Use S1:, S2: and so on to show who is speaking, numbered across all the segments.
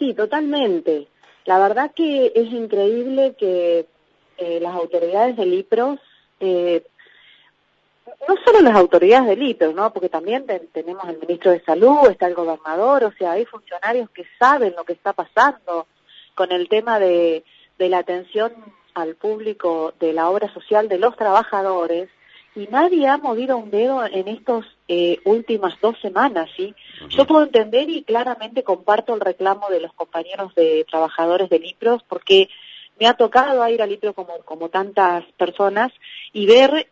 S1: Sí, totalmente. La verdad que es increíble que las autoridades del IPROS, no solo las autoridades del IPROS, ¿no? Porque también tenemos el ministro de Salud, está el gobernador, o sea, hay funcionarios que saben lo que está pasando con el tema de la atención al público de la obra social de los trabajadores, y nadie ha movido un dedo en estos últimas 2 semanas, ¿sí? Yo puedo entender y claramente comparto el reclamo de los compañeros de trabajadores del IPROS, porque me ha tocado ir al IPROS como tantas personas y ver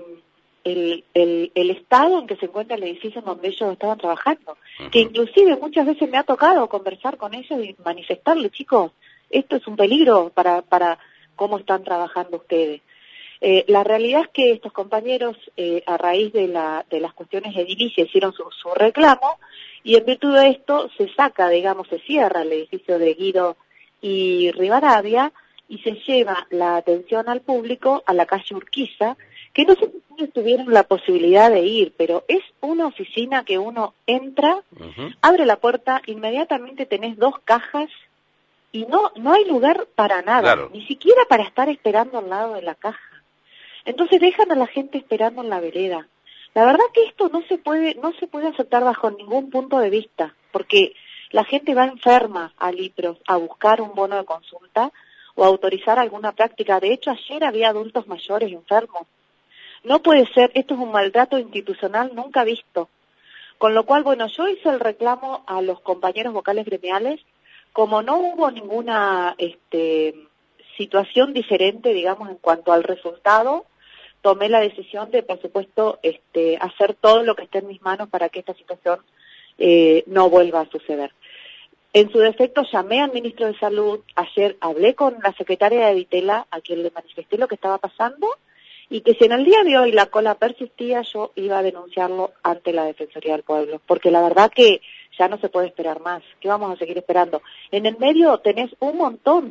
S1: el estado en que se encuentra el edificio en donde ellos estaban trabajando, que inclusive muchas veces me ha tocado conversar con ellos y manifestarles, chicos, esto es un peligro para cómo están trabajando ustedes. La realidad es que estos compañeros, a raíz de las cuestiones edilicias, hicieron su reclamo, y en virtud de esto se saca, digamos, se cierra el edificio de Guido y Rivadavia, y se lleva la atención al público a la calle Urquiza, que no sé si tuvieron la posibilidad de ir, pero es una oficina que uno entra, abre la puerta, inmediatamente tenés 2 cajas, y no hay lugar para nada,
S2: claro,
S1: ni siquiera para estar esperando al lado de la caja. Entonces dejan a la gente esperando en la vereda. La verdad que esto no se puede aceptar bajo ningún punto de vista, porque la gente va enferma al IPROS a buscar un bono de consulta o a autorizar alguna práctica. De hecho, ayer había adultos mayores enfermos. No puede ser, esto es un maltrato institucional nunca visto. Con lo cual, bueno, yo hice el reclamo a los compañeros vocales gremiales. Como no hubo ninguna situación diferente, digamos, en cuanto al resultado, tomé la decisión de, por supuesto, hacer todo lo que esté en mis manos para que esta situación no vuelva a suceder. En su defecto, llamé al ministro de Salud, ayer hablé con la secretaria de Vitela, a quien le manifesté lo que estaba pasando, y que si en el día de hoy la cola persistía, yo iba a denunciarlo ante la Defensoría del Pueblo, porque la verdad que ya no se puede esperar más. ¿Qué vamos a seguir esperando? En el medio tenés un montón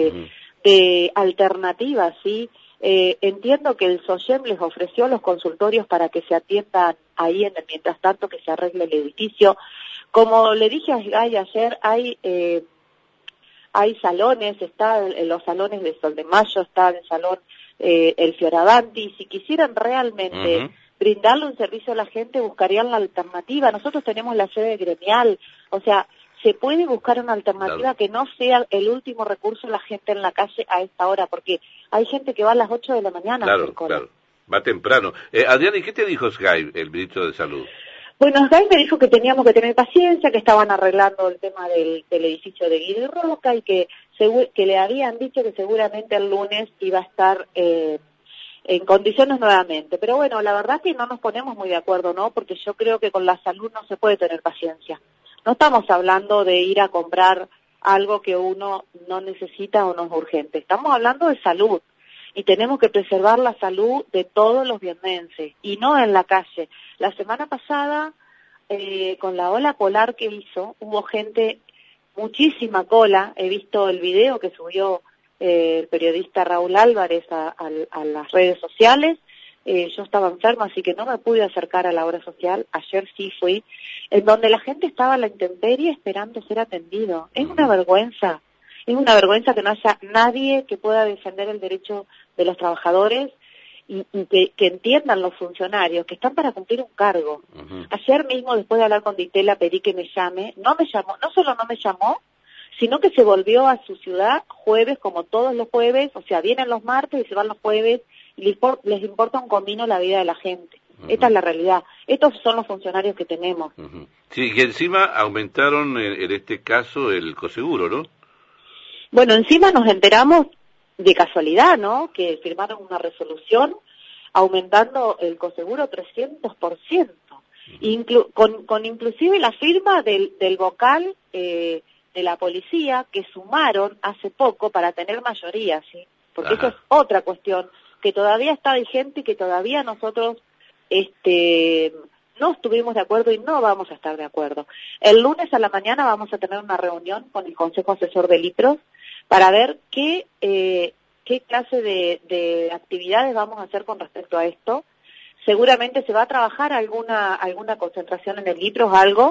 S1: de alternativas, ¿sí? Entiendo que el SOGEM les ofreció los consultorios para que se atiendan ahí en el mientras tanto que se arregle el edificio. Como le dije ayer, hay salones, están los salones de Sol de Mayo, está el salón el Fioravanti. Si quisieran realmente brindarle un servicio a la gente, buscarían la alternativa. Nosotros tenemos la sede gremial, o sea, se puede buscar una alternativa que no sea el último recurso de la gente en la calle a esta hora, porque hay gente que va a las 8 de la mañana a hacer cola.
S2: Claro, va temprano. Adriana, ¿y qué te dijo Sky, el ministro de Salud?
S1: Bueno, Sky me dijo que teníamos que tener paciencia, que estaban arreglando el tema del edificio de Guido y Roca, y que le habían dicho que seguramente el lunes iba a estar en condiciones nuevamente. Pero bueno, la verdad que no nos ponemos muy de acuerdo, ¿no? Porque yo creo que con la salud no se puede tener paciencia. No estamos hablando de ir a comprar algo que uno no necesita o no es urgente. Estamos hablando de salud. Y tenemos que preservar la salud de todos los vietnamenses, y no en la calle. La semana pasada, con la ola polar que hizo, hubo gente, muchísima cola. He visto el video que subió el periodista Raúl Álvarez a las redes sociales. Yo estaba enferma, así que no me pude acercar a la obra social. Ayer sí fui, en donde la gente estaba a la intemperie esperando ser atendido. Es una vergüenza. Es una vergüenza que no haya nadie que pueda defender el derecho de los trabajadores y que entiendan los funcionarios que están para cumplir un cargo. Ayer mismo, después de hablar con Ditela, pedí que me llame. No me llamó, no solo no me llamó, sino que se volvió a su ciudad jueves, como todos los jueves, o sea, vienen los martes y se van los jueves, y les importa un comino la vida de la gente. Esta es la realidad. Estos son los funcionarios que tenemos.
S2: Sí, y encima aumentaron en este caso el coseguro, ¿no?
S1: Bueno, encima nos enteramos de casualidad, ¿no?, que firmaron una resolución aumentando el coseguro 300%, con inclusive la firma del vocal de la policía, que sumaron hace poco para tener mayoría, ¿sí? Porque eso es otra cuestión que todavía está vigente y que todavía nosotros no estuvimos de acuerdo y no vamos a estar de acuerdo. El lunes a la mañana vamos a tener una reunión con el Consejo Asesor del IPROS para ver qué clase de actividades vamos a hacer con respecto a esto. Seguramente se va a trabajar alguna concentración en el IPROS, algo,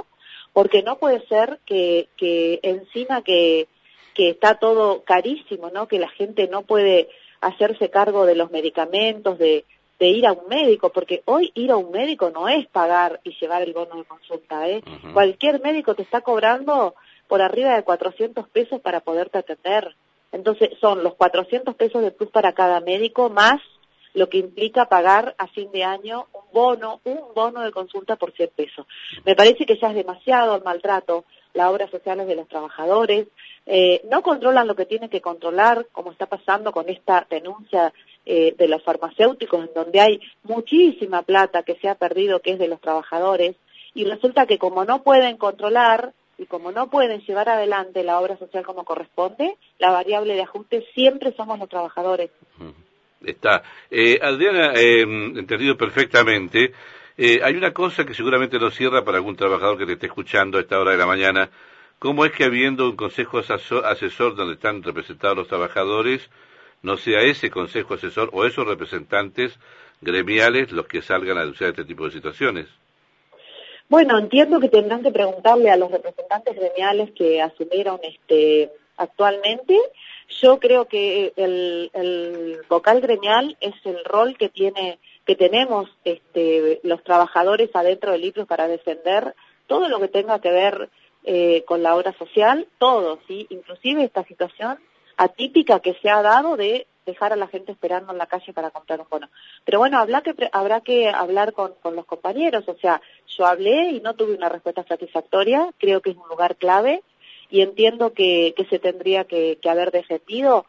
S1: porque no puede ser que encima que está todo carísimo, ¿no? Que la gente no puede hacerse cargo de los medicamentos, de ir a un médico, porque hoy ir a un médico no es pagar y llevar el bono de consulta, ¿eh?
S2: Ujú.
S1: Cualquier médico te está cobrando por arriba de 400 pesos para poderte atender. Entonces son los 400 pesos de plus para cada médico más lo que implica pagar a fin de año un bono de consulta por 100 pesos. Me parece que ya es demasiado el maltrato, las obras sociales de los trabajadores, no controlan lo que tienen que controlar, como está pasando con esta denuncia de los farmacéuticos, en donde hay muchísima plata que se ha perdido, que es de los trabajadores, y resulta que como no pueden controlar y como no pueden llevar adelante la obra social como corresponde, la variable de ajuste siempre somos los trabajadores.
S2: Está. Adriana, entendido perfectamente, hay una cosa que seguramente no cierra para algún trabajador que te esté escuchando a esta hora de la mañana. ¿Cómo es que habiendo un consejo asesor donde están representados los trabajadores, no sea ese consejo asesor o esos representantes gremiales los que salgan a denunciar este tipo de situaciones?
S1: Bueno, entiendo que tendrán que preguntarle a los representantes gremiales que asumieron actualmente. Yo creo que el vocal gremial es el rol que tenemos los trabajadores adentro del IPRO para defender todo lo que tenga que ver con la obra social, todo, ¿sí? Inclusive esta situación atípica que se ha dado de dejar a la gente esperando en la calle para comprar un bono. Pero bueno, habrá que hablar con los compañeros, o sea, yo hablé y no tuve una respuesta satisfactoria, creo que es un lugar clave y entiendo que se tendría que haber defendido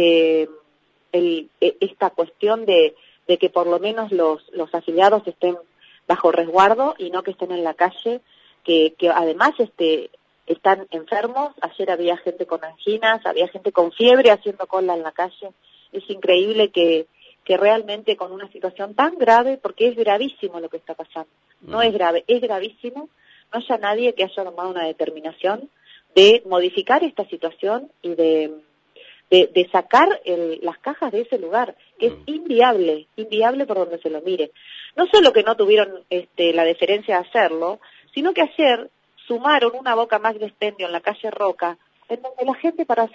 S1: esta cuestión de que por lo menos los afiliados estén bajo resguardo y no que estén en la calle, que además están enfermos. Ayer había gente con anginas, había gente con fiebre haciendo cola en la calle. Es increíble que realmente con una situación tan grave, porque es gravísimo lo que está pasando, no es grave, es gravísimo, no haya nadie que haya tomado una determinación de modificar esta situación y de sacar las cajas de ese lugar, que es inviable por donde se lo mire. No solo que no tuvieron la deferencia de hacerlo, sino que ayer sumaron una boca más de expendio en la calle Roca, en donde la gente para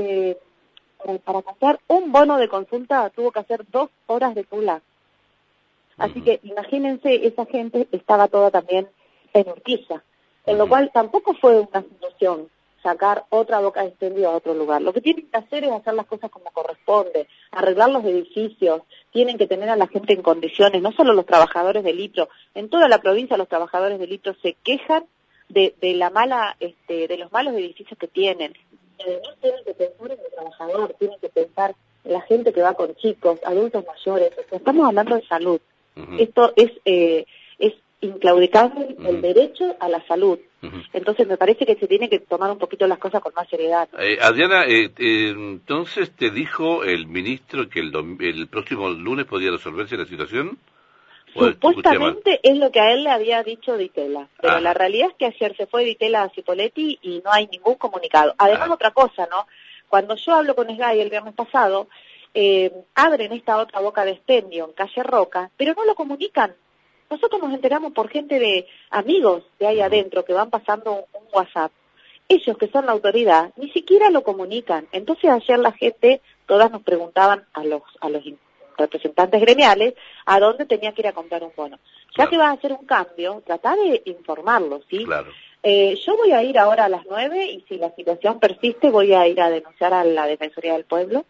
S1: comprar un bono de consulta tuvo que hacer 2 horas de cola. Así que imagínense, esa gente estaba toda también en Urquiza, en lo cual tampoco fue una solución sacar otra boca de expendio a otro lugar. Lo que tienen que hacer es hacer las cosas como corresponde, arreglar los edificios, tienen que tener a la gente en condiciones, no solo los trabajadores del IPRO, en toda la provincia los trabajadores del IPRO se quejan de los malos edificios que tienen. Además tienen que pensar en el trabajador, tienen que pensar en la gente que va con chicos, adultos mayores, o sea, estamos hablando de salud. Esto es inclaudicable el derecho a la salud. Entonces me parece que se tiene que tomar un poquito las cosas con más seriedad.
S2: Adriana, entonces te dijo el ministro que el próximo lunes podía resolverse la situación.
S1: Supuestamente es lo que a él le había dicho Di Tella, pero la realidad es que ayer se fue Di Tella a Cipoletti y no hay ningún comunicado. Además, otra cosa, ¿no? Cuando yo hablo con SGAI el viernes pasado, abren esta otra boca de expendio en calle Roca, pero no lo comunican. Nosotros nos enteramos por gente de amigos de ahí adentro que van pasando un WhatsApp. Ellos, que son la autoridad, ni siquiera lo comunican. Entonces ayer la gente, todas nos preguntaban a los representantes gremiales a dónde tenía que ir a comprar un bono. Ya que va a hacer un cambio, trata de informarlo, ¿sí?
S2: Claro.
S1: Yo voy a ir ahora a las 9 y si la situación persiste voy a ir a denunciar a la Defensoría del Pueblo,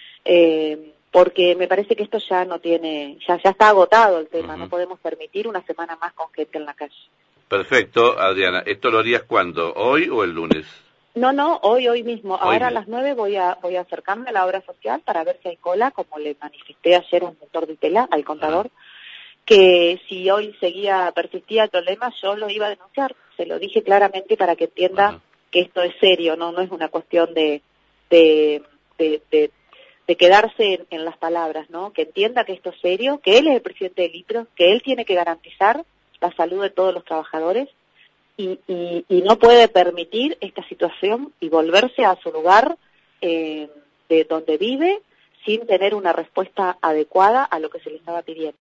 S1: porque me parece que esto ya no tiene, ya está agotado el tema, no podemos permitir una semana más con gente en la calle.
S2: Perfecto, Adriana. ¿Esto lo harías cuándo? ¿Hoy o el lunes?
S1: No, hoy mismo. Ahora a las 9 voy a acercarme a la obra social para ver si hay cola, como le manifesté ayer al doctor Di Tella, al contador, que si hoy persistía el problema, yo lo iba a denunciar. Se lo dije claramente para que entienda que esto es serio, no es una cuestión de quedarse en las palabras, ¿no? Que entienda que esto es serio, que él es el presidente del IPRO, que él tiene que garantizar la salud de todos los trabajadores y no puede permitir esta situación y volverse a su lugar de donde vive sin tener una respuesta adecuada a lo que se le estaba pidiendo.